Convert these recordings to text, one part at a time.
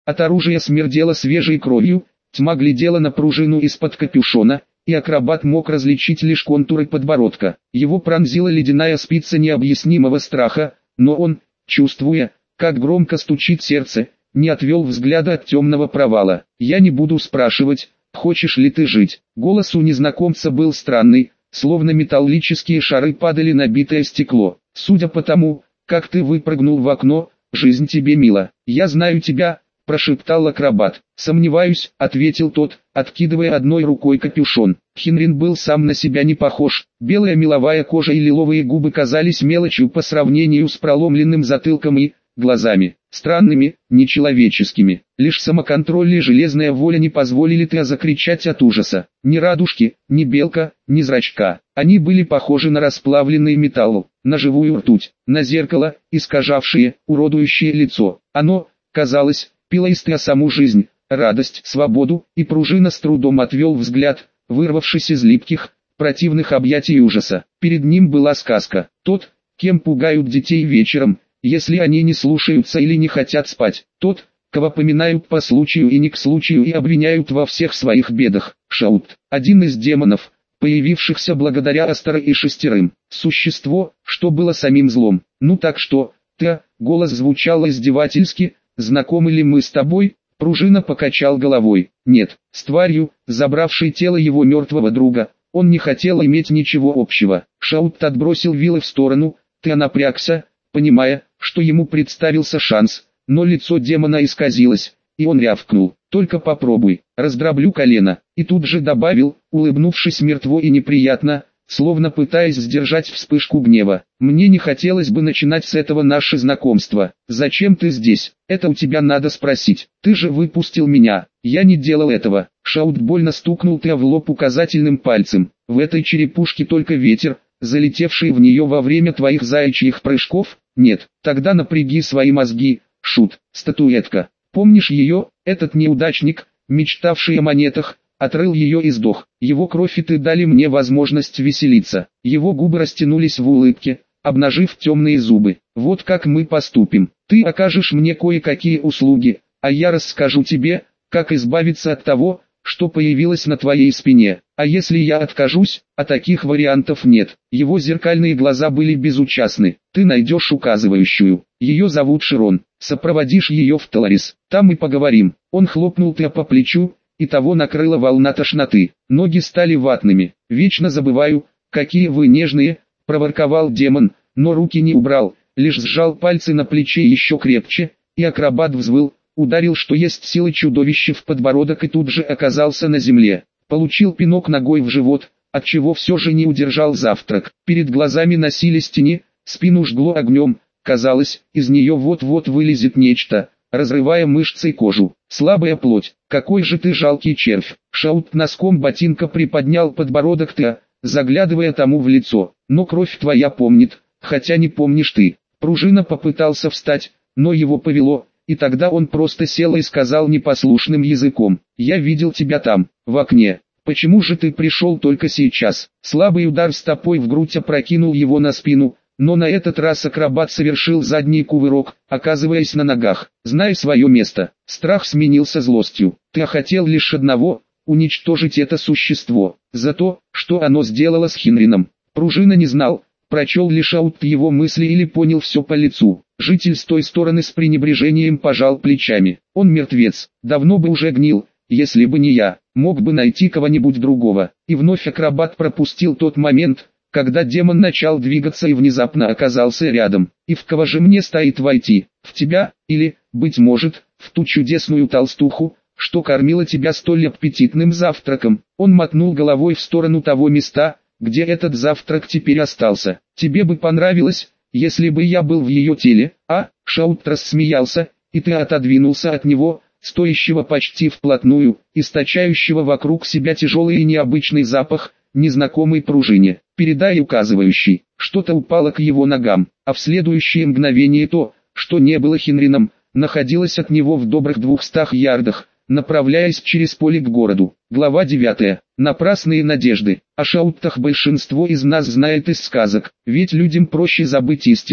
От оружия смердело свежей кровью, тьма глядела на пружину из-под капюшона, и акробат мог различить лишь контуры подбородка. Его пронзила ледяная спица необъяснимого страха, но он, чувствуя, как громко стучит сердце, не отвел взгляда от темного провала. «Я не буду спрашивать, хочешь ли ты жить?» Голос у незнакомца был странный, словно металлические шары падали на битое стекло. «Судя по тому, как ты выпрыгнул в окно, жизнь тебе мила. Я знаю тебя», — прошептал акробат. «Сомневаюсь», — ответил тот, откидывая одной рукой капюшон. Хенрин был сам на себя не похож. Белая меловая кожа и лиловые губы казались мелочью по сравнению с проломленным затылком и глазами. Странными, нечеловеческими. Лишь самоконтроль и железная воля не позволили Тео закричать от ужаса. Ни радужки, ни белка, ни зрачка. Они были похожи на расплавленный металл, на живую ртуть, на зеркало, искажавшее, уродующее лицо. Оно, казалось, пило из Тео саму жизнь, радость, свободу, и пружина с трудом отвел взгляд, вырвавшись из липких, противных объятий ужаса. Перед ним была сказка. Тот, кем пугают детей вечером, если они не слушаются или не хотят спать. Тот, кого поминают по случаю и не к случаю и обвиняют во всех своих бедах. Шаут, один из демонов, появившихся благодаря Астора и шестерым. Существо, что было самим злом. «Ну так что, ты?» Голос звучал издевательски. «Знакомы ли мы с тобой?» Пружина покачал головой. «Нет, с тварью, забравшей тело его мертвого друга, он не хотел иметь ничего общего». Шаут отбросил вилы в сторону. Ты напрягся, понимая, что ему представился шанс, но лицо демона исказилось, и он рявкнул: «Только попробуй, раздроблю колено», и тут же добавил, улыбнувшись мертво и неприятно, словно пытаясь сдержать вспышку гнева: «Мне не хотелось бы начинать с этого наше знакомство. Зачем ты здесь? Это у тебя надо спросить. Ты же выпустил меня». «Я не делал этого». Шаут больно стукнул Тео в лоб указательным пальцем. «В этой черепушке только ветер, залетевший в нее во время твоих заячьих прыжков. Нет, тогда напряги свои мозги, Шут. Статуэтка. Помнишь ее? Этот неудачник, мечтавший о монетах, отрыл ее и сдох. Его кровь и ты дали мне возможность веселиться». Его губы растянулись в улыбке, обнажив темные зубы. «Вот как мы поступим. Ты окажешь мне кое-какие услуги, а я расскажу тебе, как избавиться от того, что появилось на твоей спине. А если я откажусь, а таких вариантов нет». Его зеркальные глаза были безучастны. «Ты найдешь указывающую. Ее зовут Широн. Сопроводишь ее в Таларис. Там и поговорим». Он хлопнул Тео по плечу, и того накрыла волна тошноты. Ноги стали ватными. «Вечно забываю, какие вы нежные», — проворковал демон, но руки не убрал, лишь сжал пальцы на плече еще крепче, и акробат взвыл, ударил что есть силы чудовище в подбородок и тут же оказался на земле. Получил пинок ногой в живот, отчего все же не удержал завтрак. Перед глазами носились тени, спину жгло огнем, казалось, из нее вот-вот вылезет нечто, разрывая мышцы и кожу. «Слабая плоть, какой же ты жалкий червь!» Шаут носком ботинка приподнял подбородок Тео, заглядывая тому в лицо. «Но кровь твоя помнит, хотя не помнишь ты». Пружина попытался встать, но его повело, и тогда он просто сел и сказал непослушным языком: «Я видел тебя там, в окне. Почему же ты пришел только сейчас?» Слабый удар стопой в грудь опрокинул его на спину, но на этот раз акробат совершил задний кувырок, оказываясь на ногах. «Знай свое место». Страх сменился злостью. Ты хотел лишь одного — уничтожить это существо. За то, что оно сделало с Хенрином. Пружина не знал, прочел лишь аут его мысли или понял все по лицу. Житель с той стороны с пренебрежением пожал плечами. «Он мертвец, давно бы уже гнил, если бы не я, мог бы найти кого-нибудь другого». И вновь акробат пропустил тот момент, когда демон начал двигаться и внезапно оказался рядом. «И в кого же мне стоит войти? В тебя, или, быть может, в ту чудесную толстуху, что кормила тебя столь аппетитным завтраком?» Он мотнул головой в сторону того места, где этот завтрак теперь остался. «Тебе бы понравилось, если бы я был в ее теле, а?» Шаут рассмеялся, и ты отодвинулся от него, стоящего почти вплотную, источающего вокруг себя тяжелый и необычный запах, незнакомой пружине. «Передай указывающий». Что-то упало к его ногам, а в следующее мгновение то, что не было Хенрином, находилось от него в добрых 200 ярдах, направляясь через поле к городу. Глава 9. Напрасные надежды. О Шауттах большинство из нас знает из сказок, ведь людям проще забыть истину,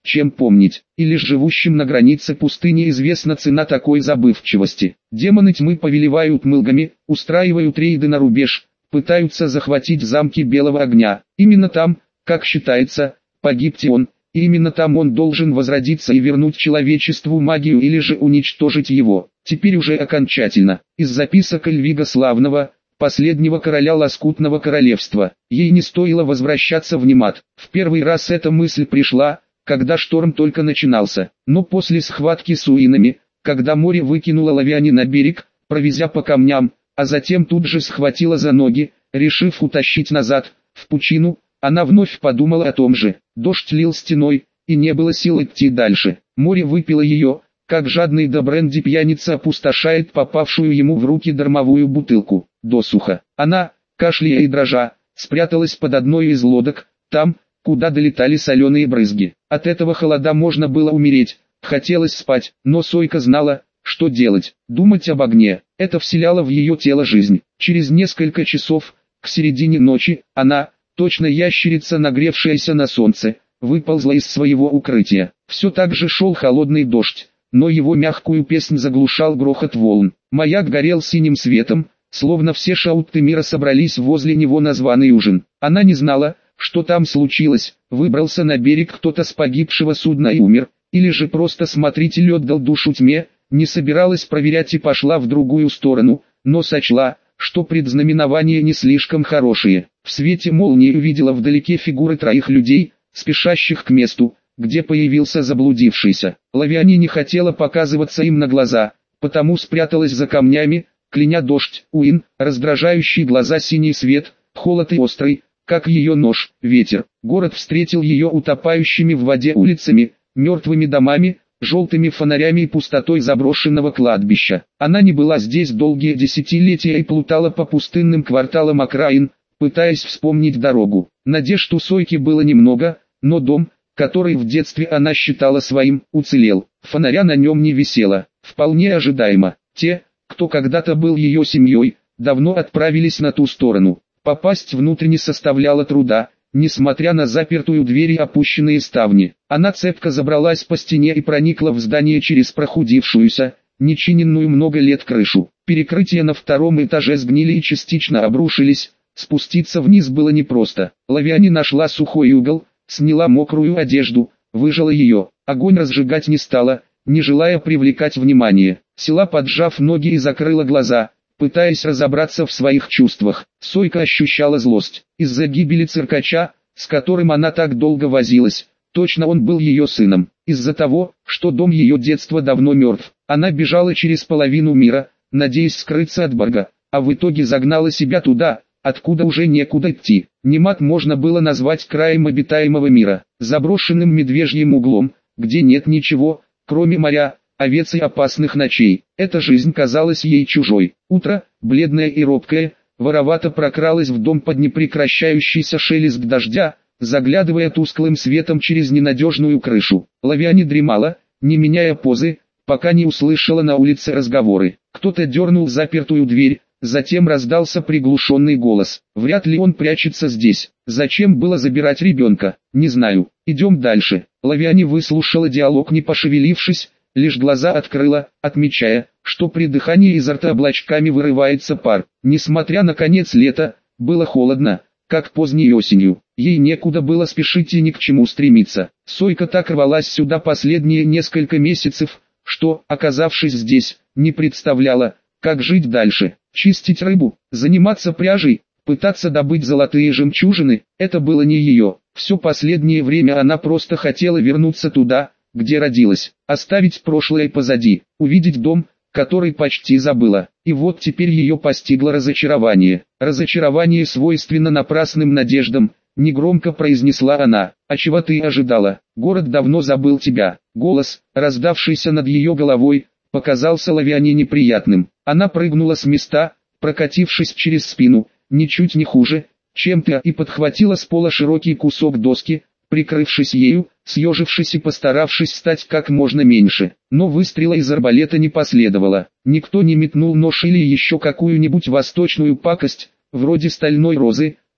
чем помнить, и лишь живущим на границе пустыни известна цена такой забывчивости. Демоны тьмы повелевают мылгами, устраивают рейды на рубеж, пытаются захватить замки Белого Огня. Именно там, как считается, погиб Тион, и именно там он должен возродиться и вернуть человечеству магию или же уничтожить его. Теперь уже окончательно. Из записок Эльвига Славного, последнего короля Лоскутного королевства. Ей не стоило возвращаться в Немат. В первый раз эта мысль пришла, когда шторм только начинался. Но после схватки с уинами, когда море выкинуло Лавиане на берег, провезя по камням, а затем тут же схватила за ноги, решив утащить назад, в пучину, она вновь подумала о том же. Дождь лил стеной, и не было сил идти дальше. Море выпило ее, как жадный до бренди пьяница опустошает попавшую ему в руки дармовую бутылку, досуха. Она, кашляя и дрожа, спряталась под одной из лодок, там, куда долетали соленые брызги. От этого холода можно было умереть, хотелось спать, но Сойка знала, что делать. Думать об огне, это вселяло в ее тело жизнь. Через несколько часов, к середине ночи, она, точно ящерица, нагревшаяся на солнце, выползла из своего укрытия. Все так же шел холодный дождь, но его мягкую песнь заглушал грохот волн. Маяк горел синим светом, словно все шаутты мира собрались возле него на званый ужин. Она не знала, что там случилось, выбрался на берег кто-то с погибшего судна и умер, или же просто смотритель отдал душу тьме, не собиралась проверять и пошла в другую сторону, но сочла, что предзнаменования не слишком хорошие. В свете молнии увидела вдалеке фигуры троих людей, спешащих к месту, где появился заблудившийся. Лавиане не хотела показываться им на глаза, потому спряталась за камнями, кляня дождь. Уин, раздражающий глаза синий свет, холод и острый, как ее нож, ветер. Город встретил ее утопающими в воде улицами, мертвыми домами, желтыми фонарями и пустотой заброшенного кладбища. Она не была здесь долгие десятилетия и плутала по пустынным кварталам окраин, пытаясь вспомнить дорогу. Надежд у Сойки было немного, но дом, который в детстве она считала своим, уцелел. Фонаря на нем не висело. Вполне ожидаемо. Те, кто когда-то был ее семьей, давно отправились на ту сторону. Попасть внутрь не составляло труда, несмотря на запертую дверь и опущенные ставни. Она цепко забралась по стене и проникла в здание через прохудившуюся, нечиненную много лет крышу. Перекрытия на втором этаже сгнили и частично обрушились, спуститься вниз было непросто. Лавиане нашла сухой угол, сняла мокрую одежду, выжала ее. Огонь разжигать не стала, не желая привлекать внимание. Села, поджав ноги, и закрыла глаза, пытаясь разобраться в своих чувствах. Сойка ощущала злость из-за гибели циркача, с которым она так долго возилась. Точно он был ее сыном. Из-за того, что дом ее детства давно мертв. Она бежала через половину мира, надеясь скрыться от Барга, а в итоге загнала себя туда, откуда уже некуда идти. Немат можно было назвать краем обитаемого мира, заброшенным медвежьим углом, где нет ничего, кроме моря, овец и опасных ночей. Эта жизнь казалась ей чужой. Утро, бледное и робкое, воровато прокралось в дом под непрекращающийся шелест дождя, заглядывая тусклым светом через ненадежную крышу. Лавиане дремала, не меняя позы, пока не услышала на улице разговоры. Кто-то дернул запертую дверь, затем раздался приглушенный голос. Вряд ли он прячется здесь. Зачем было забирать ребенка? Не знаю. Идем дальше. Лавиане выслушала диалог, не пошевелившись, лишь глаза открыла, отмечая, что при дыхании изо рта облачками вырывается пар. Несмотря на конец лета, было холодно, как поздней осенью. Ей некуда было спешить и ни к чему стремиться. Сойка так рвалась сюда последние несколько месяцев, что, оказавшись здесь, не представляла, как жить дальше. Чистить рыбу, заниматься пряжей, пытаться добыть золотые жемчужины – это было не ее. Все последнее время она просто хотела вернуться туда, где родилась, оставить прошлое позади, увидеть дом, который почти забыла. И вот теперь ее постигло разочарование. Разочарование свойственно напрасным надеждам, негромко произнесла она. А чего ты ожидала? Город давно забыл тебя. Голос, раздавшийся над ее головой, показался Лавиане неприятным. Она прыгнула с места, прокатившись через спину, ничуть не хуже, чем ты, и подхватила с пола широкий кусок доски, прикрывшись ею, съежившись и постаравшись стать как можно меньше. Но выстрела из арбалета не последовало. Никто не метнул нож или еще какую-нибудь восточную пакость, вроде стальной розы,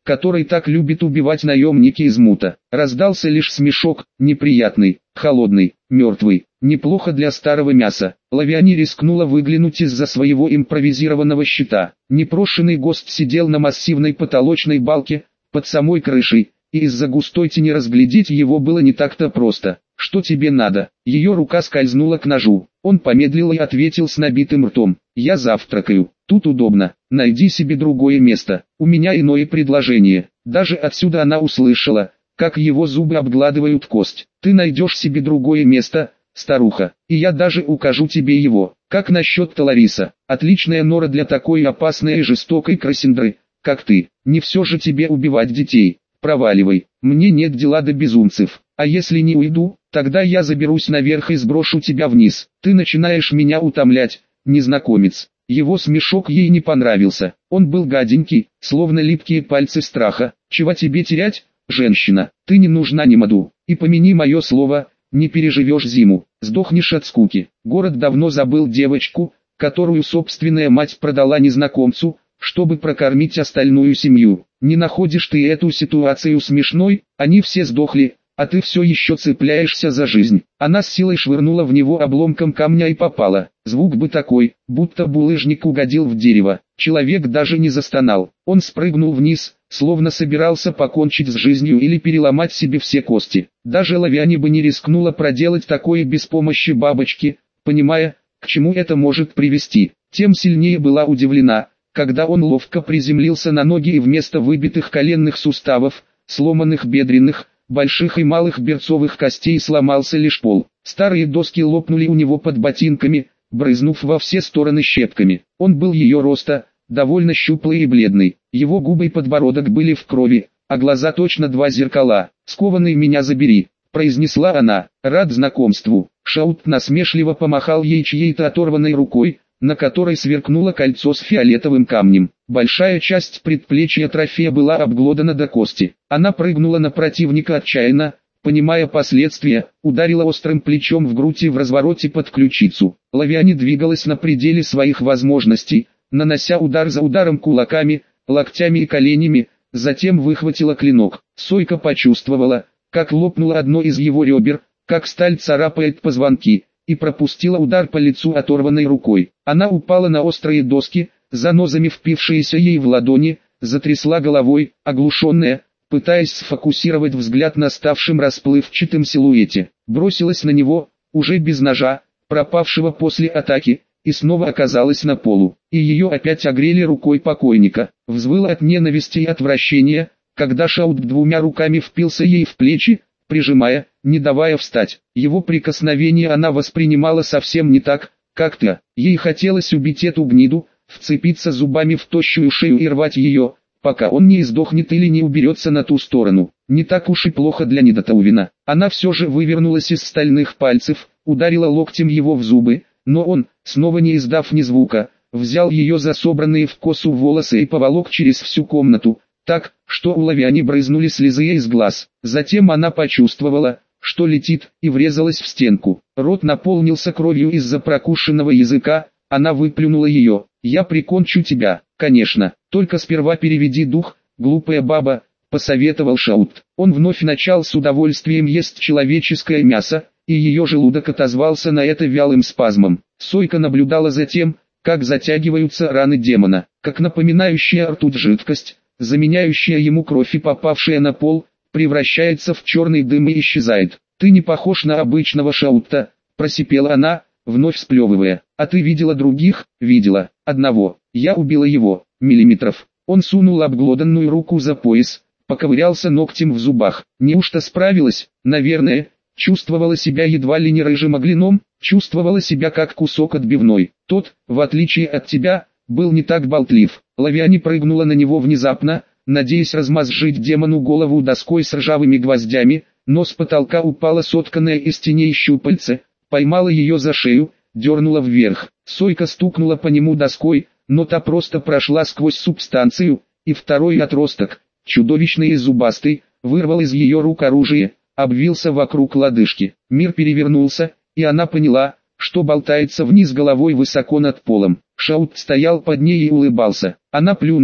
который так любит убивать наемники из мута. Раздался лишь смешок, неприятный, холодный, мертвый. Неплохо для старого мяса. Лавиани рискнула выглянуть из-за своего импровизированного щита. Непрошенный гость сидел на массивной потолочной балке, под самой крышей, и из-за густой тени разглядеть его было не так-то просто. «Что тебе надо?» Ее рука скользнула к ножу. Он помедлил и ответил с набитым ртом. «Я завтракаю. Тут удобно. Найди себе другое место. У меня иное предложение». Даже отсюда она услышала, как его зубы обгладывают кость. «Ты найдешь себе другое место, старуха, и я даже укажу тебе его. Как насчет Талариса? Отличная нора для такой опасной и жестокой красиндры, как ты. Не все же тебе убивать детей. Проваливай, мне нет дела до безумцев. А если не уйду, тогда я заберусь наверх и сброшу тебя вниз. Ты начинаешь меня утомлять, незнакомец». Его смешок ей не понравился. Он был гаденький, словно липкие пальцы страха. «Чего тебе терять, женщина? Ты не нужна Немаду. И помяни мое слово, не переживешь зиму, сдохнешь от скуки». Город давно забыл девочку, которую собственная мать продала незнакомцу, чтобы прокормить остальную семью. Не находишь ты эту ситуацию смешной? Они все сдохли, а ты все еще цепляешься за жизнь. Она с силой швырнула в него обломком камня и попала. Звук бы такой, будто булыжник угодил в дерево. Человек даже не застонал. Он спрыгнул вниз, словно собирался покончить с жизнью или переломать себе все кости. Даже Лавиани бы не рискнула проделать такое без помощи бабочки, понимая, к чему это может привести. Тем сильнее была удивлена, когда он ловко приземлился на ноги и вместо выбитых коленных суставов, сломанных бедренных, больших и малых берцовых костей сломался лишь пол. Старые доски лопнули у него под ботинками, брызнув во все стороны щепками. Он был ее роста, довольно щуплый и бледный. Его губы и подбородок были в крови, а глаза точно два зеркала. «Скованный меня забери», — произнесла она. «Рад знакомству». Шаут насмешливо помахал ей чьей-то оторванной рукой, на которой сверкнуло кольцо с фиолетовым камнем. Большая часть предплечья трофея была обглодана до кости. Она прыгнула на противника отчаянно, понимая последствия, ударила острым плечом в грудь и в развороте под ключицу. Лавиани двигалась на пределе своих возможностей, нанося удар за ударом кулаками, локтями и коленями, затем выхватила клинок. Сойка почувствовала, как лопнуло одно из его ребер, как сталь царапает позвонки, и пропустила удар по лицу оторванной рукой. Она упала на острые доски, занозами впившиеся ей в ладони, затрясла головой, оглушенная, пытаясь сфокусировать взгляд на ставшем расплывчатым силуэте. Бросилась на него, уже без ножа, пропавшего после атаки, и снова оказалась на полу. И ее опять огрели рукой покойника. Взвыла от ненависти и отвращения, когда Шаут двумя руками впился ей в плечи, прижимая, не давая встать. Его прикосновение она воспринимала совсем не так, как-то. Ей хотелось убить эту гниду, вцепиться зубами в тощую шею и рвать ее, пока он не издохнет или не уберется на ту сторону. Не так уж и плохо для Нидотаувина. Она все же вывернулась из стальных пальцев, ударила локтем его в зубы, но он, снова не издав ни звука, взял ее за собранные в косу волосы и поволок через всю комнату, так, что у Лавиани брызнули слезы из глаз. Затем она почувствовала, что летит, и врезалась в стенку. Рот наполнился кровью из-за прокушенного языка, она выплюнула ее. «Я прикончу тебя, конечно, только сперва переведи дух, глупая баба», — посоветовал Шаут. Он вновь начал с удовольствием есть человеческое мясо, и ее желудок отозвался на это вялым спазмом. Сойка наблюдала за тем, как затягиваются раны демона, как напоминающая ртуть жидкость, заменяющая ему кровь и попавшая на пол, превращается в черный дым и исчезает. «Ты не похож на обычного Шаутта», — просипела она, вновь сплевывая. «А ты видела других?» «Видела. Одного. Я убила его. Миллиметров». Он сунул обглоданную руку за пояс, поковырялся ногтем в зубах. «Неужто справилась?» «Наверное». Чувствовала себя едва ли не рыжим оглином, чувствовала себя как кусок отбивной. Тот, в отличие от тебя, был не так болтлив. Лавиани прыгнула на него внезапно, надеясь размозжить демону голову доской с ржавыми гвоздями, но с потолка упала сотканная из теней щупальце, поймала ее за шею, дернула вверх. Сойка стукнула по нему доской, но та просто прошла сквозь субстанцию, и второй отросток, чудовищный и зубастый, вырвал из ее рук оружие, обвился вокруг лодыжки. Мир перевернулся, и она поняла, что болтается вниз головой высоко над полом. Шаут стоял под ней и улыбался. Она плюнула,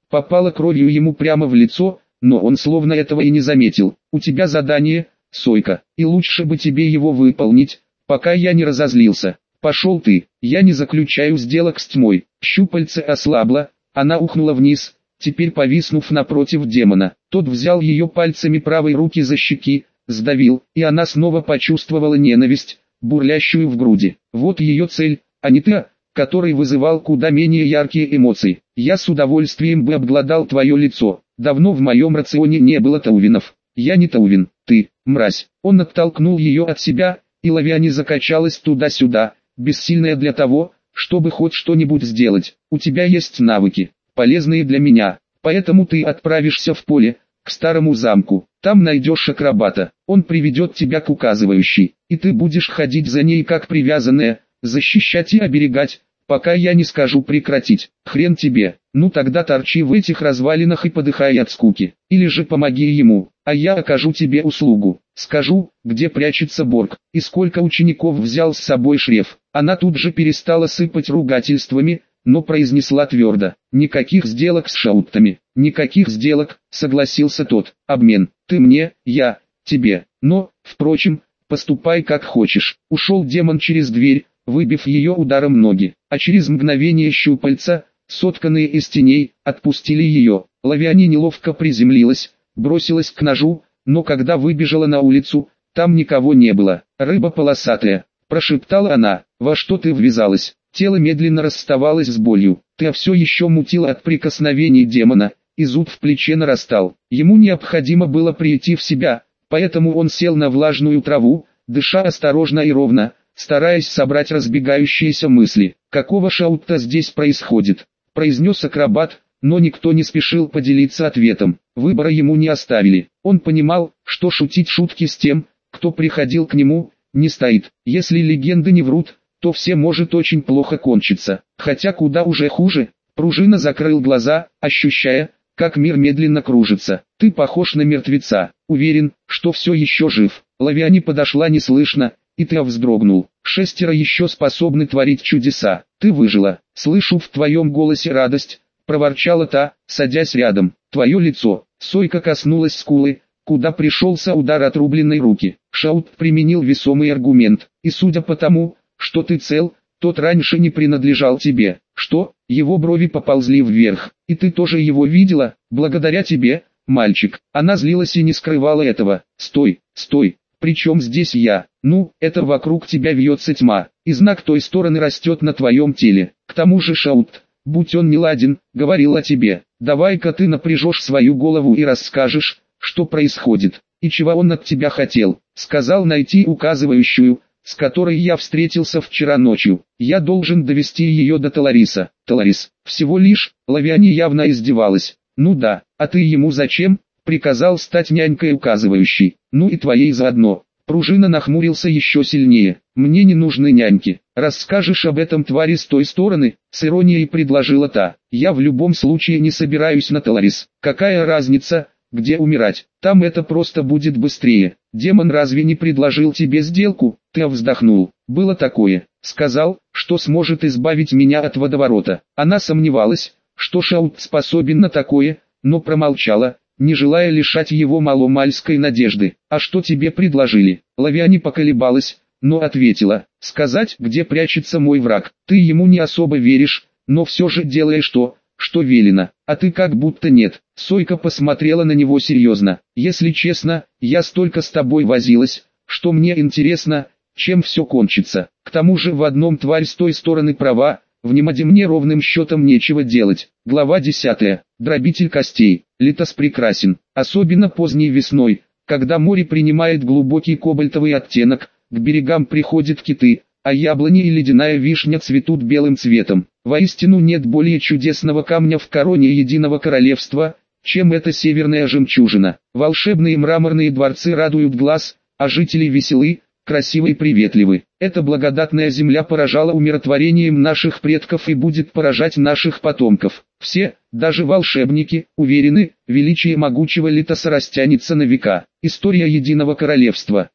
попала кровью ему прямо в лицо, но он словно этого и не заметил. «У тебя задание, Сойка, и лучше бы тебе его выполнить, пока я не разозлился. Пошел ты, я не заключаю сделок с тьмой». Щупальце ослабло, она ухнула вниз, теперь повиснув напротив демона. Тот взял ее пальцами правой руки за щеки, сдавил, и она снова почувствовала ненависть, бурлящую в груди. Вот ее цель, а не ты, который вызывал куда менее яркие эмоции. «Я с удовольствием бы обглодал твое лицо. Давно в моем рационе не было таувинов». «Я не таувин, ты, мразь». Он оттолкнул ее от себя, и Лавиане закачалась туда-сюда, бессильная для того, чтобы хоть что-нибудь сделать. «У тебя есть навыки, полезные для меня, поэтому ты отправишься в поле, к старому замку. Там найдешь акробата, он приведет тебя к указывающей, и ты будешь ходить за ней как привязанная, защищать и оберегать, пока я не скажу прекратить. Хрен тебе, ну тогда торчи в этих развалинах и подыхай от скуки, или же помоги ему, а я окажу тебе услугу. Скажу, где прячется Борг, и сколько учеников взял с собой Шреф». Она тут же перестала сыпать ругательствами, но произнесла твердо: «Никаких сделок с шауттами». «Никаких сделок», согласился тот. «Обмен, ты мне, я, тебе. Но, впрочем, поступай как хочешь». Ушел демон через дверь, выбив ее ударом ноги, а через мгновение щупальца, сотканные из теней, отпустили ее. Лавиане неловко приземлилась, бросилась к ножу, но когда выбежала на улицу, там никого не было. «Рыба полосатая», прошептала она. «Во что ты ввязалась?» Тело медленно расставалось с болью. Ты все еще мутила от прикосновений демона, и зуд в плече нарастал. Ему необходимо было прийти в себя, поэтому он сел на влажную траву, дыша осторожно и ровно, стараясь собрать разбегающиеся мысли. «Какого шаутта здесь происходит?» – произнес акробат, но никто не спешил поделиться ответом. Выбора ему не оставили. Он понимал, что шутить шутки с тем, кто приходил к нему, не стоит. Если легенды не врут, то все может очень плохо кончиться. Хотя куда уже хуже. Пружина закрыл глаза, ощущая, как мир медленно кружится. «Ты похож на мертвеца. Уверен, что все еще жив». Лавиане подошла неслышно, и ты вздрогнул. «6 еще способны творить чудеса. Ты выжила. Слышу в твоем голосе радость», проворчала та, садясь рядом. «Твое лицо». Сойка коснулась скулы, куда пришелся удар отрубленной руки. Шаут применил весомый аргумент. «И судя по тому, что ты цел, тот раньше не принадлежал тебе». «Что?» Его брови поползли вверх. «И ты тоже его видела? Благодаря тебе, мальчик». Она злилась и не скрывала этого. «Стой, стой, причем здесь я?» «Ну, это вокруг тебя вьется тьма, и знак той стороны растет на твоем теле. К тому же Шаут, будь он неладен, говорил о тебе. Давай-ка ты напряжешь свою голову и расскажешь, что происходит, и чего он от тебя хотел». «Сказал найти указывающую, с которой я встретился вчера ночью. Я должен довести ее до Талариса». «Таларис, всего лишь?» Лавиане явно издевалась. «Ну да, а ты ему зачем?» «Приказал стать нянькой указывающей. Ну и твоей заодно». Пружина нахмурился еще сильнее. «Мне не нужны няньки. Расскажешь об этом твари с той стороны?» С иронией предложила та. «Я в любом случае не собираюсь на Таларис. Какая разница, где умирать? Там это просто будет быстрее. Демон разве не предложил тебе сделку?» Ты вздохнул. «Было такое. Сказал, что сможет избавить меня от водоворота». Она сомневалась, что Шаут способен на такое, но промолчала, не желая лишать его маломальской надежды. «А что тебе предложили?» Лавиане поколебалась, но ответила: «Сказать, где прячется мой враг. Ты ему не особо веришь, но все же делаешь то, что велено, а ты как будто нет». Сойка посмотрела на него серьезно. «Если честно, я столько с тобой возилась, что мне интересно, чем все кончится. К тому же в одном тварь с той стороны права, в Немаде мне ровным счетом нечего делать». Глава 10. Дробитель костей. Литос прекрасен, особенно поздней весной, когда море принимает глубокий кобальтовый оттенок, к берегам приходят киты, а яблони и ледяная вишня цветут белым цветом. Воистину нет более чудесного камня в короне единого королевства, чем эта северная жемчужина. Волшебные мраморные дворцы радуют глаз, а жители веселы, красивы и приветливы. Эта благодатная земля поражала умиротворением наших предков и будет поражать наших потомков. Все, даже волшебники, уверены, величие могучего Литоса растянется на века. История Единого Королевства.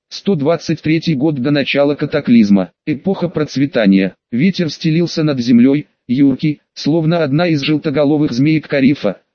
123 год до начала катаклизма. Эпоха процветания. Ветер стелился над землей, юркий, словно одна из желтоголовых змеек Карифа,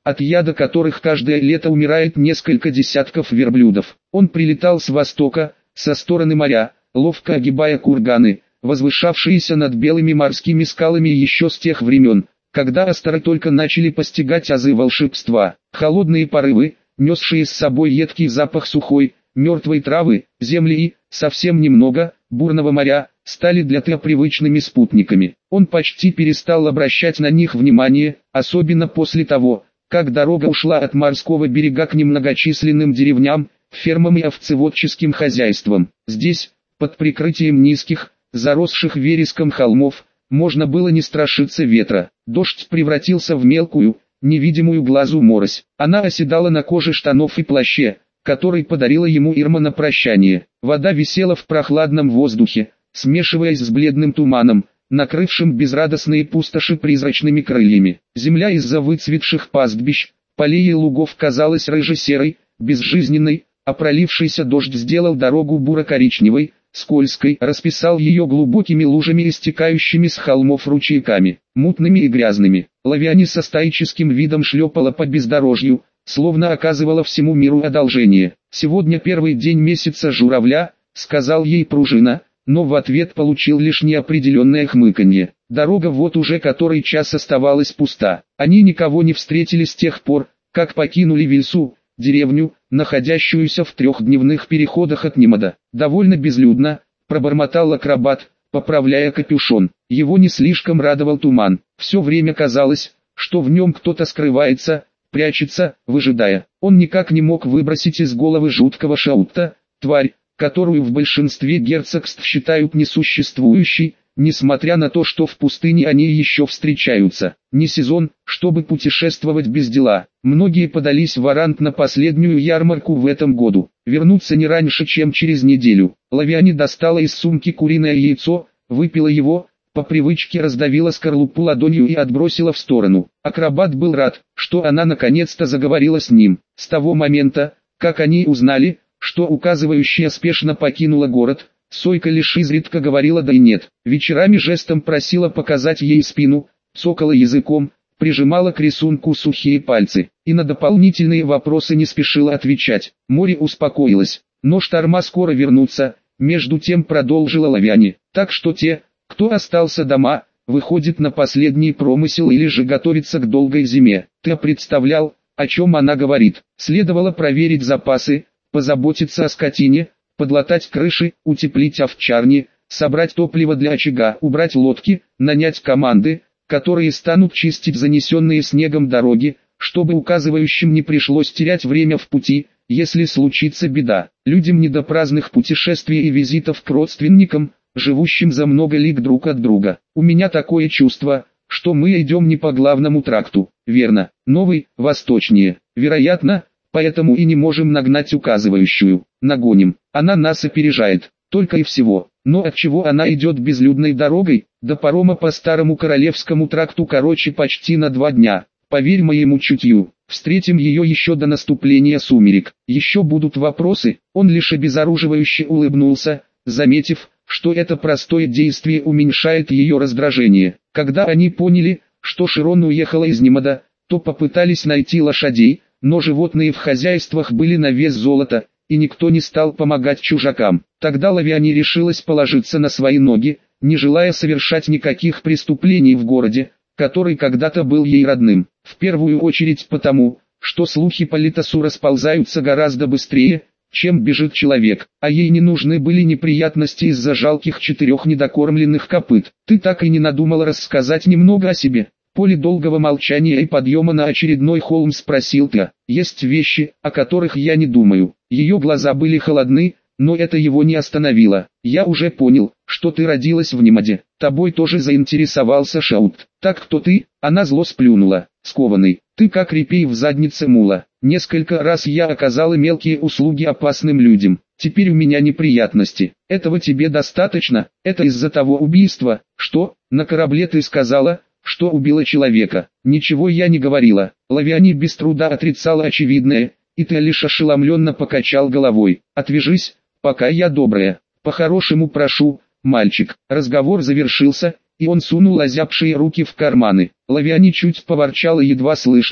от яда которых каждое лето умирает несколько десятков верблюдов. Он прилетал с востока, со стороны моря, ловко огибая курганы, возвышавшиеся над белыми морскими скалами еще с тех времен, когда астеры только начали постигать азы волшебства. Холодные порывы, несшие с собой едкий запах сухой, мертвой травы, земли и, совсем немного, бурного моря, стали для Тео привычными спутниками. Он почти перестал обращать на них внимание, особенно после того, как дорога ушла от морского берега к немногочисленным деревням, фермам и овцеводческим хозяйствам. Здесь, под прикрытием низких, заросших вереском холмов, можно было не страшиться ветра. Дождь превратился в мелкую, невидимую глазу морось. Она оседала на коже штанов и плаще, который подарила ему Ирма на прощание. Вода висела в прохладном воздухе, смешиваясь с бледным туманом, накрывшим безрадостные пустоши призрачными крыльями. Земля из-за выцветших пастбищ, полей и лугов казалась рыже-серой, безжизненной, а пролившийся дождь сделал дорогу буро-коричневой, скользкой, расписал ее глубокими лужами, истекающими с холмов ручейками, мутными и грязными. Лавиане со стоическим видом шлепала по бездорожью, словно оказывала всему миру одолжение. «Сегодня первый день месяца журавля», — сказал ей пружина, но в ответ получил лишь неопределенное хмыканье. Дорога вот уже который час оставалась пуста. Они никого не встретили с тех пор, как покинули Вильсу, деревню, находящуюся в 3-дневных переходах от Нимада. «Довольно безлюдно», — пробормотал акробат, поправляя капюшон. Его не слишком радовал туман. Все время казалось, что в нем кто-то скрывается, прячется, выжидая. Он никак не мог выбросить из головы жуткого Шаутта, тварь, которую в большинстве герцогств считают несуществующей, несмотря на то, что в пустыне они еще встречаются. Не сезон, чтобы путешествовать без дела. Многие подались в Арант на последнюю ярмарку в этом году. Вернуться не раньше, чем через неделю. Лавиане достала из сумки куриное яйцо, выпила его, по привычке раздавила скорлупу ладонью и отбросила в сторону. Акробат был рад, что она наконец-то заговорила с ним. С того момента, как они узнали, что указывающая спешно покинула город, Сойка лишь изредка говорила да и нет. Вечерами жестом просила показать ей спину, цокала языком, прижимала к рисунку сухие пальцы, и на дополнительные вопросы не спешила отвечать. Море успокоилось, но шторма скоро вернутся, между тем продолжила Лавиане. Так что те, кто остался дома, выходит на последний промысел или же готовится к долгой зиме. Ты представлял, о чем она говорит? Следовало проверить запасы, позаботиться о скотине, подлатать крыши, утеплить овчарни, собрать топливо для очага, убрать лодки, нанять команды, которые станут чистить занесенные снегом дороги, чтобы указывающим не пришлось терять время в пути, если случится беда. Людям не до праздных путешествий и визитов к родственникам, живущим за много лиг друг от друга. У меня такое чувство, что мы идем не по главному тракту. Верно, новый, восточнее. Вероятно, поэтому и не можем нагнать указывающую. Нагоним, она нас опережает, только и всего. Но отчего она идет безлюдной дорогой? До парома по старому королевскому тракту короче почти на 2 дня. Поверь моему чутью, встретим ее еще до наступления сумерек. Еще будут вопросы? Он лишь обезоруживающе улыбнулся, заметив, что это простое действие уменьшает ее раздражение. Когда они поняли, что Широн уехала из Нимада, то попытались найти лошадей, но животные в хозяйствах были на вес золота, и никто не стал помогать чужакам. Тогда Лавиане решилась положиться на свои ноги, не желая совершать никаких преступлений в городе, который когда-то был ей родным. В первую очередь потому, что слухи по Литосу расползаются гораздо быстрее, чем бежит человек, а ей не нужны были неприятности из-за жалких 4 недокормленных копыт. Ты так и не надумала рассказать немного о себе? После долгого молчания и подъема на очередной холм спросил Тео. Есть вещи, о которых я не думаю. Ее глаза были холодны, но это его не остановило. Я уже понял, что ты родилась в Нимаде. Тобой тоже заинтересовался Шаут. Так кто ты? Она зло сплюнула. Скованный. Ты как репей в заднице мула. Несколько раз я оказала мелкие услуги опасным людям. Теперь у меня неприятности. Этого тебе достаточно? Это из-за того убийства, что, на корабле ты сказала, что убила человека. Ничего я не говорила. Лавиане без труда отрицала очевидное, и ты лишь ошеломленно покачал головой. Отвяжись, пока я добрая. По-хорошему прошу, мальчик. Разговор завершился, и он сунул озябшие руки в карманы. Лавиане чуть поворчала едва слышно,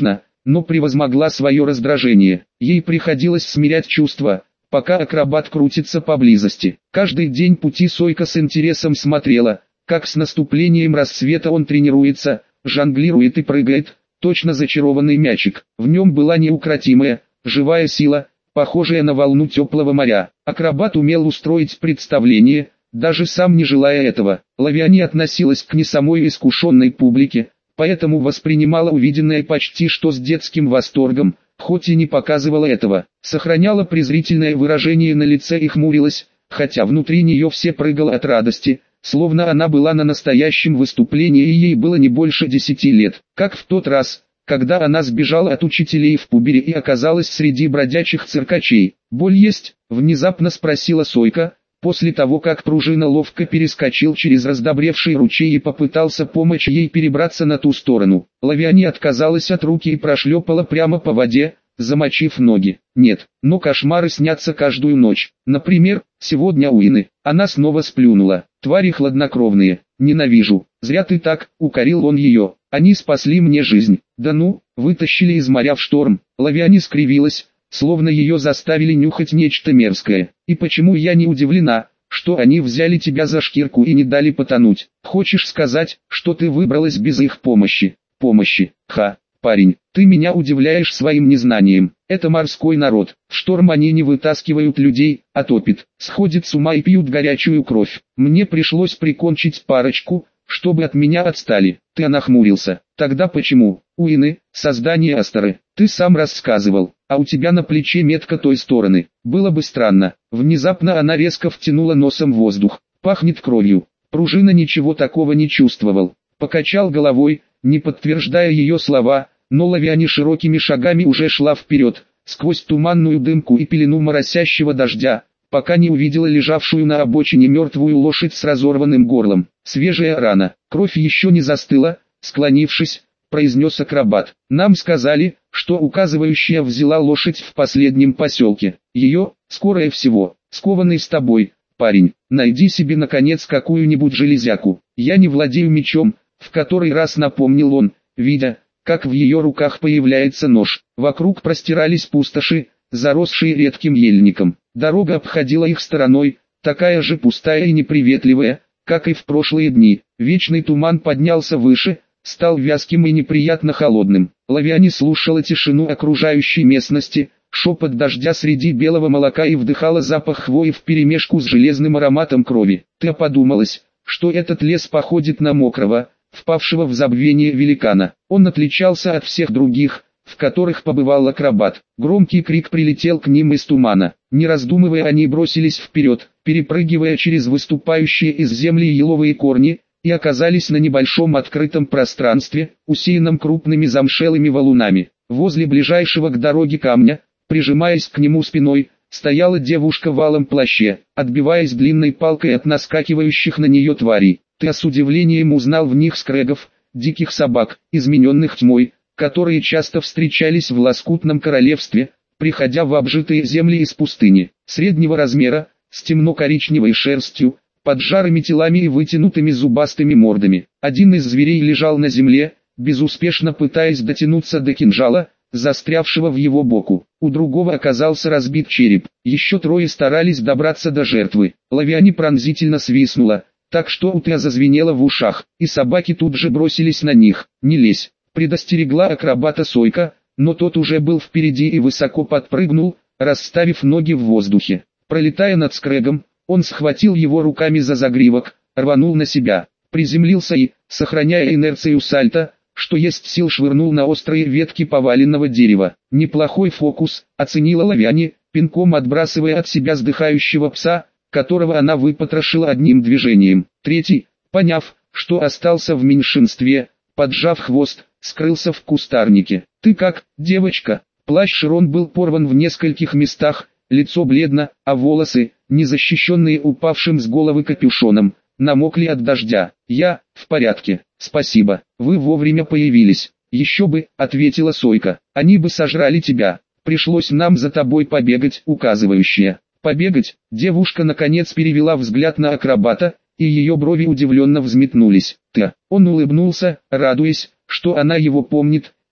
но превозмогла свое раздражение. Ей приходилось смирять чувства, пока акробат крутится поблизости. Каждый день пути Сойка с интересом смотрела, как с наступлением рассвета он тренируется, жонглирует и прыгает, точно зачарованный мячик. В нем была неукротимая, живая сила, похожая на волну теплого моря. Акробат умел устроить представление, даже сам не желая этого. Лавиане относилась к не самой искушенной публике, поэтому воспринимала увиденное почти что с детским восторгом, хоть и не показывала этого. Сохраняла презрительное выражение на лице и хмурилась, хотя внутри нее все прыгало от радости, словно она была на настоящем выступлении и ей было не больше 10 лет. Как в тот раз, когда она сбежала от учителей в пубере и оказалась среди бродячих циркачей. «Боль есть?» – внезапно спросила Сойка, после того как пружина ловко перескочил через раздобревший ручей и попытался помочь ей перебраться на ту сторону. Лавиане отказалась от руки и прошлепала прямо по воде, замочив ноги. Нет, но кошмары снятся каждую ночь. Например, сегодня у Ины. Она снова сплюнула. «Твари хладнокровные, ненавижу. Зря ты так», — укорил он ее. «Они спасли мне жизнь». «Да ну, вытащили из моря в шторм». Лавиане скривилась, словно ее заставили нюхать нечто мерзкое. «И почему я не удивлена, что они взяли тебя за шкирку и не дали потонуть? Хочешь сказать, что ты выбралась без их помощи?» «Помощи? Ха, парень, ты меня удивляешь своим незнанием. Это морской народ. В шторм они не вытаскивают людей, а топят, сходят с ума и пьют горячую кровь. Мне пришлось прикончить парочку, чтобы от меня отстали». Ты нахмурился. «Тогда почему? У Ины, создание Асторы, ты сам рассказывал, а у тебя на плече метка той стороны. Было бы странно». Внезапно она резко втянула носом воздух. «Пахнет кровью». Пружина ничего такого не чувствовал. Покачал головой, не подтверждая ее слова, но Лавиане широкими шагами уже шла вперед, сквозь туманную дымку и пелену моросящего дождя, пока не увидела лежавшую на обочине мертвую лошадь с разорванным горлом. «Свежая рана, кровь еще не застыла», склонившись, произнес акробат. «Нам сказали, что указывающая взяла лошадь в последнем поселке. Ее, скорее всего, скованный с тобой, парень. Найди себе наконец какую-нибудь железяку. Я не владею мечом», в который раз напомнил он, видя, как в ее руках появляется нож. Вокруг простирались пустоши, заросшие редким ельником. Дорога обходила их стороной, такая же пустая и неприветливая, как и в прошлые дни. Вечный туман поднялся выше, стал вязким и неприятно холодным. Лавиане слушала тишину окружающей местности, шепот дождя среди белого молока и вдыхала запах хвои вперемешку с железным ароматом крови. Ты подумалась, что этот лес походит на мокрого, впавшего в забвение великана. Он отличался от всех других, в которых побывал акробат. Громкий крик прилетел к ним из тумана. Не раздумывая, они бросились вперед, перепрыгивая через выступающие из земли еловые корни, и оказались на небольшом открытом пространстве, усеянном крупными замшелыми валунами. Возле ближайшего к дороге камня, прижимаясь к нему спиной, стояла девушка в алом плаще, отбиваясь длинной палкой от наскакивающих на нее тварей. Ты с удивлением узнал в них скрэгов, диких собак, измененных тьмой, которые часто встречались в лоскутном королевстве, приходя в обжитые земли из пустыни. Среднего размера, с темно-коричневой шерстью, поджарыми телами и вытянутыми зубастыми мордами. Один из зверей лежал на земле, безуспешно пытаясь дотянуться до кинжала, застрявшего в его боку. У другого оказался разбит череп. Еще трое старались добраться до жертвы. Лавиане пронзительно свистнула, так что у Теа зазвенело в ушах, и собаки тут же бросились на них. «Не лезь», предостерегла акробата Сойка, но тот уже был впереди и высоко подпрыгнул, расставив ноги в воздухе. Пролетая над скрэгом, он схватил его руками за загривок, рванул на себя, приземлился и, сохраняя инерцию сальто, что есть сил, швырнул на острые ветки поваленного дерева. «Неплохой фокус», оценила Лавиане, пинком отбрасывая от себя сдыхающего пса, которого она выпотрошила одним движением. Третий, поняв, что остался в меньшинстве, поджав хвост, скрылся в кустарнике. «Ты как, девочка?» Плащ Широн был порван в нескольких местах, лицо бледно, а волосы, не защищенные упавшим с головы капюшоном, намокли от дождя. «Я, в порядке, спасибо, вы вовремя появились». «Еще бы», — ответила Сойка, — «они бы сожрали тебя, пришлось нам за тобой побегать». Указывающая. «Побегать?» Девушка наконец перевела взгляд на акробата, и ее брови удивленно взметнулись. Он улыбнулся, радуясь, что она его помнит,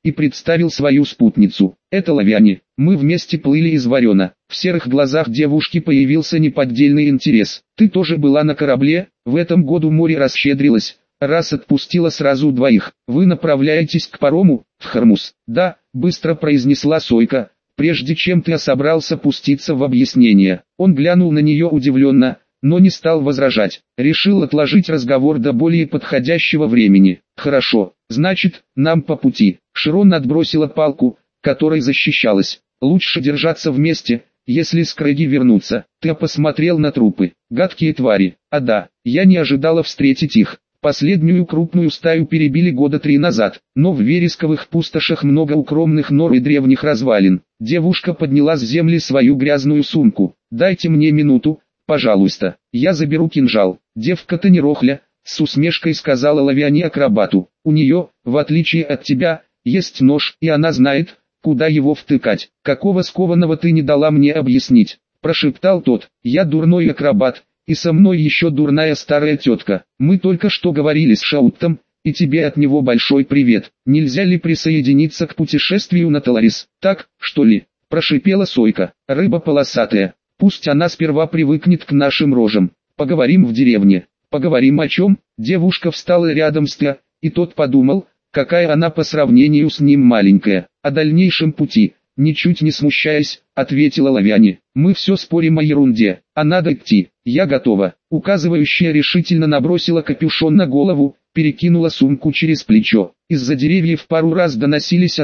и представил свою спутницу. Это Лавяне. Мы вместе плыли из Варена. В серых глазах девушки появился неподдельный интерес. Ты тоже была на корабле? В этом году море расщедрилось, раз отпустила сразу двоих. Вы направляетесь к парому, в Хормуз? Да, быстро произнесла Сойка, прежде чем ты собрался пуститься в объяснение. Он глянул на нее удивленно, но не стал возражать. Решил отложить разговор до более подходящего времени. Хорошо, значит, нам по пути. Широн отбросила палку, которой защищалась. Лучше держаться вместе, если скрыги вернутся. Ты посмотрел на трупы. Гадкие твари. А да, я не ожидала встретить их. Последнюю крупную стаю перебили года 3 назад, но в вересковых пустошах много укромных нор и древних развалин. Девушка подняла с земли свою грязную сумку. Дайте мне минуту, пожалуйста, я заберу кинжал. Девка-то не рохля, с усмешкой сказала Лавиане акробату. У нее, в отличие от тебя, есть нож, и она знает, куда его втыкать. Какого скованного ты не дала мне объяснить, прошептал тот. Я дурной акробат, и со мной еще дурная старая тетка. Мы только что говорили с Шауттом, и тебе от него большой привет. Нельзя ли присоединиться к путешествию на Таларис? Так, что ли? Прошипела Сойка. Рыба полосатая. Пусть она сперва привыкнет к нашим рожам. Поговорим в деревне. Поговорим о чем? Девушка встала рядом с Тео, и тот подумал, какая она по сравнению с ним маленькая. О дальнейшем пути, ничуть не смущаясь, ответила Лавиане. Мы все спорим о ерунде, а надо идти. Я готова. Указывающая решительно набросила капюшон на голову, перекинула сумку через плечо. Из-за деревьев пару раз доносился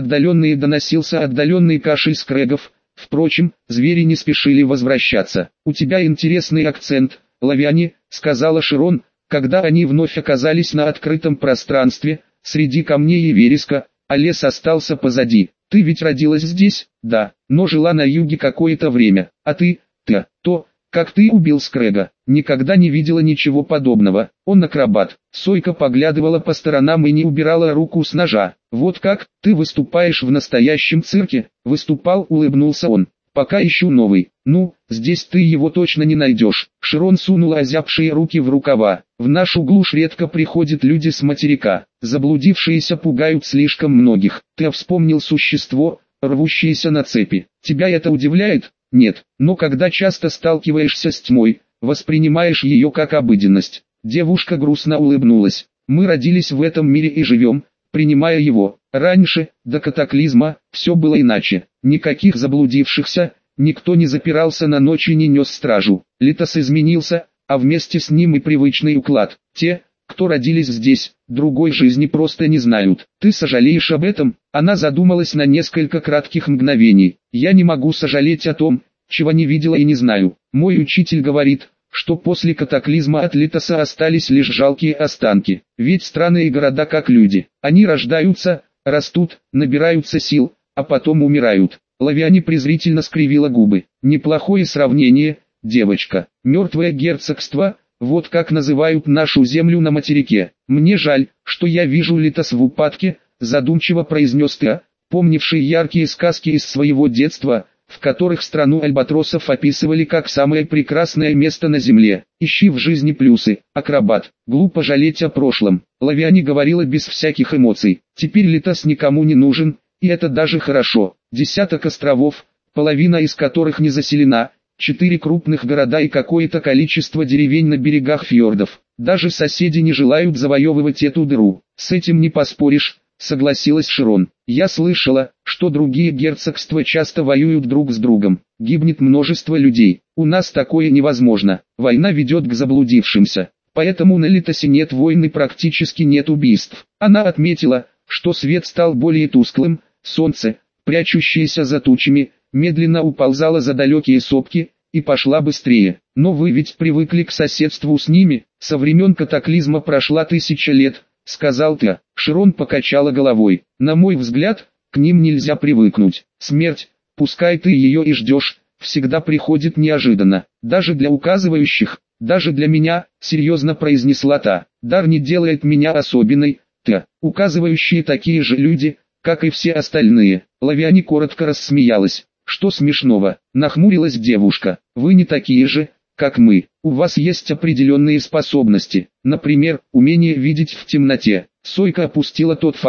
отдаленный кашель скрегов. Впрочем, звери не спешили возвращаться. У тебя интересный акцент, Лавиане, сказала Широн, когда они вновь оказались на открытом пространстве, среди камней и вереска, а лес остался позади. Ты ведь родилась здесь? Да, но жила на юге какое-то время. А ты, то, как ты убил скрега, никогда не видела ничего подобного. Он акробат. Сойка поглядывала по сторонам и не убирала руку с ножа. Вот как, ты выступаешь в настоящем цирке? Выступал, улыбнулся он. Пока ищу новый. Ну, здесь ты его точно не найдешь. Широн сунула озябшие руки в рукава. В нашу глушь редко приходят люди с материка. Заблудившиеся пугают слишком многих. Ты вспомнил существо, рвущееся на цепи. Тебя это удивляет? Нет, но когда часто сталкиваешься с тьмой, воспринимаешь ее как обыденность. Девушка грустно улыбнулась. Мы родились в этом мире и живем, принимая его. Раньше, до катаклизма, все было иначе. Никаких заблудившихся, никто не запирался на ночь и не нес стражу. Литос изменился, а вместе с ним и привычный уклад. Те, кто родились здесь, другой жизни просто не знают. Ты сожалеешь об этом? Она задумалась на несколько кратких мгновений. Я не могу сожалеть о том, чего не видела и не знаю. Мой учитель говорит, что после катаклизма от Литоса остались лишь жалкие останки. Ведь страны и города как люди. Они рождаются, растут, набираются сил, а потом умирают. Лавиане презрительно скривила губы. Неплохое сравнение, девочка. Мертвое герцогство, вот как называют нашу землю на материке. Мне жаль, что я вижу Литос в упадке, задумчиво произнес Тео, помнивший яркие сказки из своего детства, в которых страну альбатросов описывали как самое прекрасное место на земле. Ищи в жизни плюсы, акробат. Глупо жалеть о прошлом. Лавиане говорила без всяких эмоций. Теперь Литос никому не нужен, и это даже хорошо. 10 островов, половина из которых не заселена, 4 крупных города и какое-то количество деревень на берегах фьордов. Даже соседи не желают завоевывать эту дыру. С этим не поспоришь, согласилась Широн. Я слышала, что другие герцогства часто воюют друг с другом. Гибнет множество людей. У нас такое невозможно. Война ведет к заблудившимся. Поэтому на Литосе нет войн и практически нет убийств. Она отметила, что свет стал более тусклым, солнце, прячущееся за тучами, медленно уползало за далекие сопки, и пошла быстрее. Но вы ведь привыкли к соседству с ними, со времен катаклизма прошла 1000 лет, сказал Тео. Широн покачала головой. На мой взгляд, к ним нельзя привыкнуть. Смерть, пускай ты ее и ждешь, всегда приходит неожиданно. Даже для указывающих, даже для меня, серьезно произнесла та. Дар не делает меня особенной, Тео. Указывающие такие же люди, как и все остальные. Лавиане коротко рассмеялась. Что смешного? Нахмурилась девушка. Вы не такие же, как мы. У вас есть определенные способности. Например, умение видеть в темноте. Сойка опустила тот факт,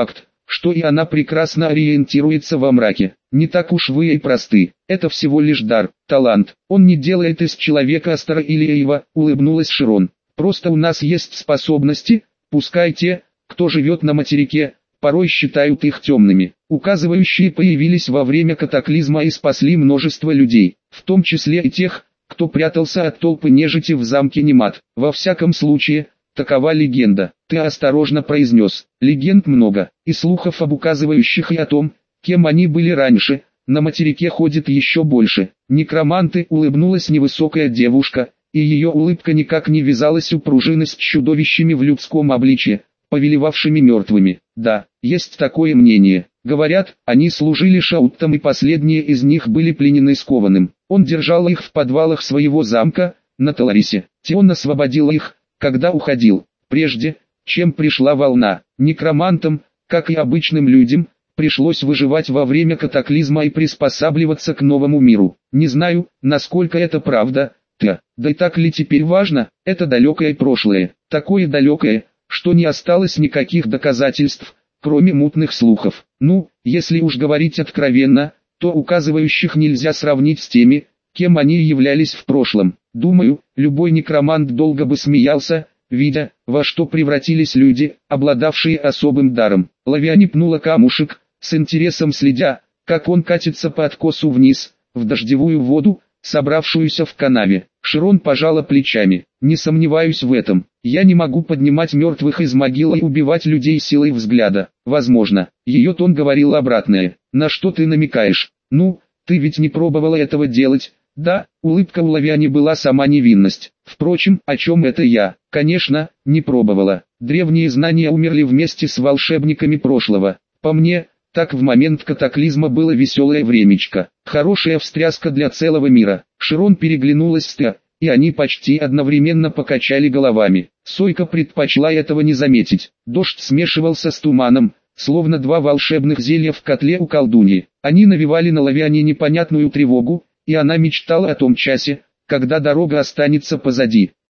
что и она прекрасно ориентируется во мраке. Не так уж вы и просты, это всего лишь дар, талант. Он не делает из человека Астора или Эйва, улыбнулась Широн. Просто у нас есть способности, пускай те, кто живет на материке, порой считают их темными. Указывающие появились во время катаклизма и спасли множество людей, в том числе и тех, кто прятался от толпы нежити в замке Немат. Во всяком случае, такова легенда. Ты осторожно произнес. Легенд много, и слухов об указывающих и о том, кем они были раньше, на материке ходит еще больше. Некроманты, улыбнулась невысокая девушка, и ее улыбка никак не вязалась у пружины с чудовищами в людском обличье, повелевавшими мертвыми. Да, есть такое мнение. Говорят, они служили шауттам и последние из них были пленены скованным. Он держал их в подвалах своего замка, на Таларисе. Тион освободил их, когда уходил, прежде, чем пришла волна. Некромантам, как и обычным людям, пришлось выживать во время катаклизма и приспосабливаться к новому миру. Не знаю, насколько это правда, да и так ли теперь важно, это далекое прошлое, такое далекое, что не осталось никаких доказательств, кроме мутных слухов. Ну, если уж говорить откровенно, то указывающих нельзя сравнить с теми, кем они являлись в прошлом. Думаю, любой некромант долго бы смеялся, видя, во что превратились люди, обладавшие особым даром. Лавиане пнула камушек, с интересом следя, как он катится по откосу вниз, в дождевую воду, собравшуюся в канаве. Широн пожала плечами. Не сомневаюсь в этом. Я не могу поднимать мертвых из могилы и убивать людей силой взгляда. Возможно, ее тон говорил обратное. На что ты намекаешь? Ну, ты ведь не пробовала этого делать. Да, улыбка у Лавиани была сама невинность. Впрочем, о чем это я? Конечно, не пробовала. Древние знания умерли вместе с волшебниками прошлого. По мне, так в момент катаклизма было веселое времечко. Хорошая встряска для целого мира. Широн переглянулась с Теа, и они почти одновременно покачали головами. Сойка предпочла этого не заметить. Дождь смешивался с туманом, словно два волшебных зелья в котле у колдуньи. Они навевали на Лавиане непонятную тревогу, и она мечтала о том часе, когда дорога останется позади.